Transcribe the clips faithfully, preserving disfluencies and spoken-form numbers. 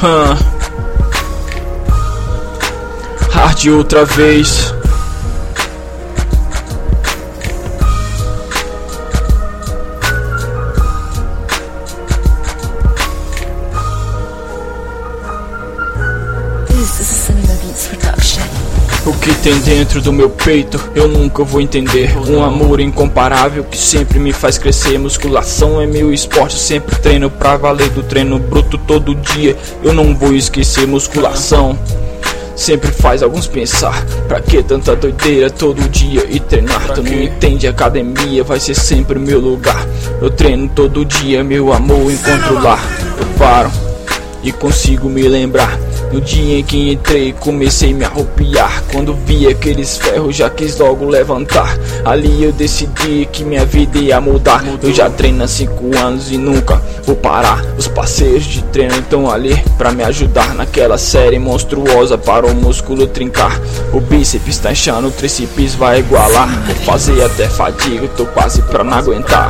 Hum. Hard outra vez. O que tem dentro do meu peito eu nunca vou entender. Um amor incomparável que sempre me faz crescer. Musculação é meu esporte, sempre treino pra valer. Do treino bruto todo dia, eu não vou esquecer. Musculação sempre faz alguns pensar: pra que tanta doideira todo dia e treinar? Tu não entende, academia vai ser sempre meu lugar. Eu treino todo dia, meu amor encontro lá. Eu paro e consigo me lembrar no dia em que entrei, comecei a me arrupiar. Quando vi aqueles ferros, já quis logo levantar. Ali eu decidi que minha vida ia mudar. Eu já treino há cinco anos e nunca vou parar. Os parceiros de treino estão ali pra me ajudar naquela série monstruosa para o músculo trincar. O bíceps tá inchando, o tríceps vai igualar. Vou fazer até fadiga, tô quase pra não aguentar.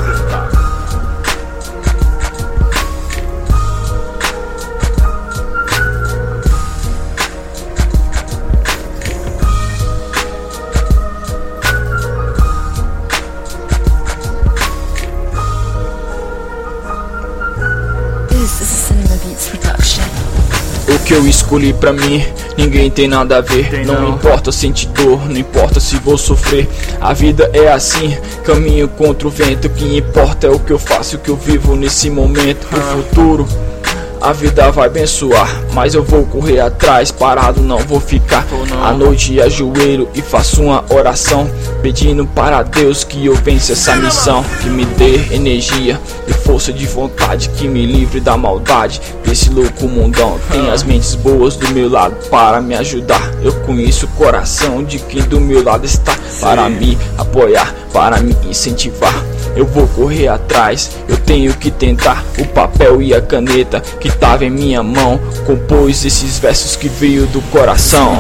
O que eu escolhi pra mim, ninguém tem nada a ver. Não importa sentir dor, não importa se vou sofrer. A vida é assim, caminho contra o vento. O que importa é o que eu faço, o que eu vivo nesse momento. O futuro a vida vai abençoar, mas eu vou correr atrás, parado não vou ficar. À noite ajoelho e faço uma oração, pedindo para Deus que eu vença essa missão. Que me dê energia e força de vontade, que me livre da maldade desse louco mundão. Tem as mentes boas do meu lado para me ajudar. Eu conheço o coração de quem do meu lado está, para me apoiar, para me incentivar. Eu vou correr atrás, eu tenho que tentar. O papel e a caneta que tava em minha mão compôs esses versos que veio do coração.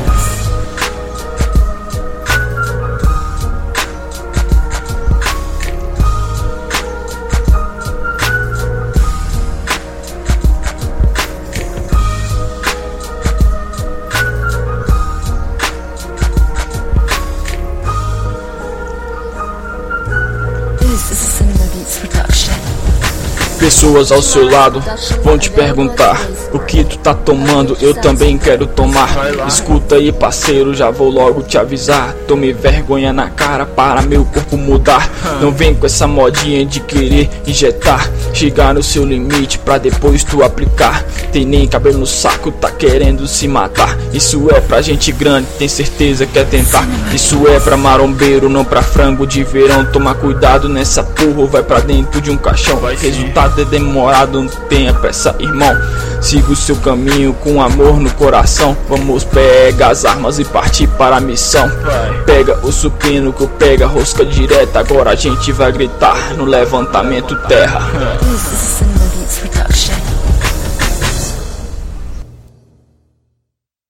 Pessoas ao seu lado vão te perguntar o que tu tá tomando, eu também quero tomar. Escuta aí parceiro, já vou logo te avisar. Tome vergonha na cara para meu corpo mudar. Não vem com essa modinha de querer injetar, chegar no seu limite pra depois tu aplicar. Tem nem cabelo no saco, tá querendo se matar. Isso é pra gente grande, tem certeza quer tentar. Isso é pra marombeiro, não pra frango de verão. Toma cuidado nessa porra ou vai pra dentro de um caixão. Resultado é demorado, não tenha pressa irmão. Siga o seu caminho com amor no coração. Vamos pegar as armas e partir para a missão. Pega o supino que eu pego a rosca direta. Agora a gente vai gritar no levantamento terra.